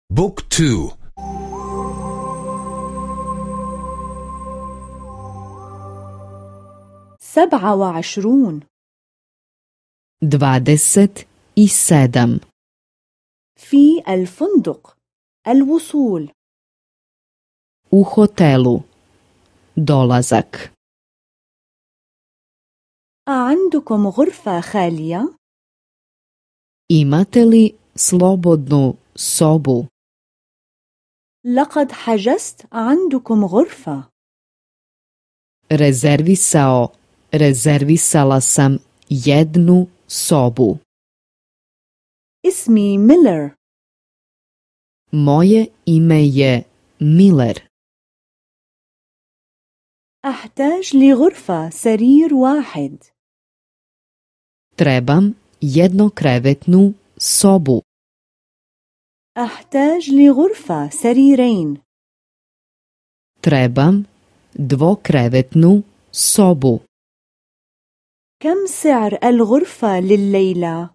بوك تو 27 27 في الفندق الوصول u hotelu dolazak أعندكم غرفة خالية؟ imate li slobodnu sobu لقد حجزت عندكم غرفة rezervisala sam jednu sobu. اسمي ميلر Moje ime je Miller. أحتاج لغرفة سرير واحد Trebam jednokrevetnu sobu. أحتاج لغرفة سريرين Trebam dvokrevetnu sobu. كم سعر الغرفة لليلة؟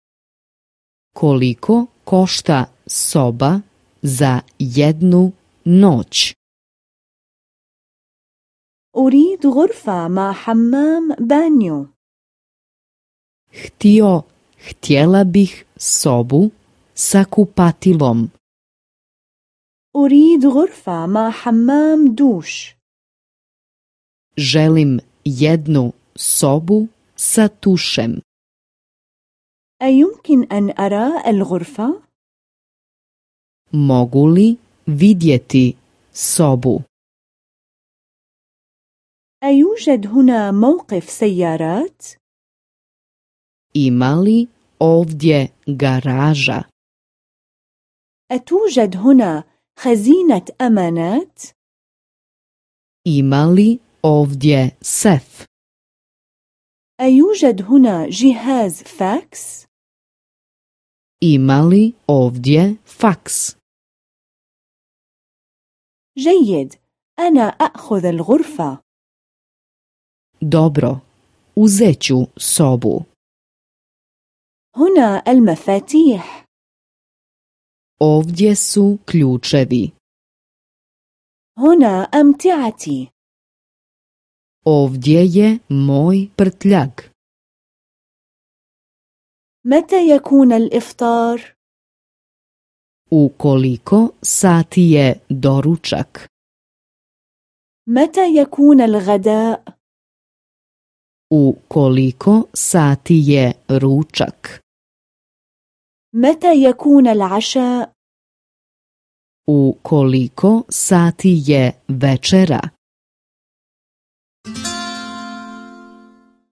Koliko košta soba za jednu noć? أريد غرفة مع حمام بانيو Htjela bih sobu sa kupatilom. أريد غرفة مع حمام دوش Želim jednu sobu sa tušem. أيمكن أن أرى الغرفة؟ Mogu li vidjeti sobu? أيوجد هنا موقف سيارات؟ Ima li ovdje garaža? أتوجد هنا خزينة أمانات؟ Ima li ovdje sef? أيوجد هنا جهاز فاكس؟ Ima li ovdje faks? جيد، أنا أخذ الغرفة. Dobro, uzet ću sobu. هنا المفاتيح. Ovdje su ključevi. هنا أمتعتي. Ovdje je moj prtljag. متى يكون الإفطار؟ U koliko sati je doručak? متى يكون الغداء؟ U koliko sati je ručak? متى يكون العشاء؟ U koliko sati je večera?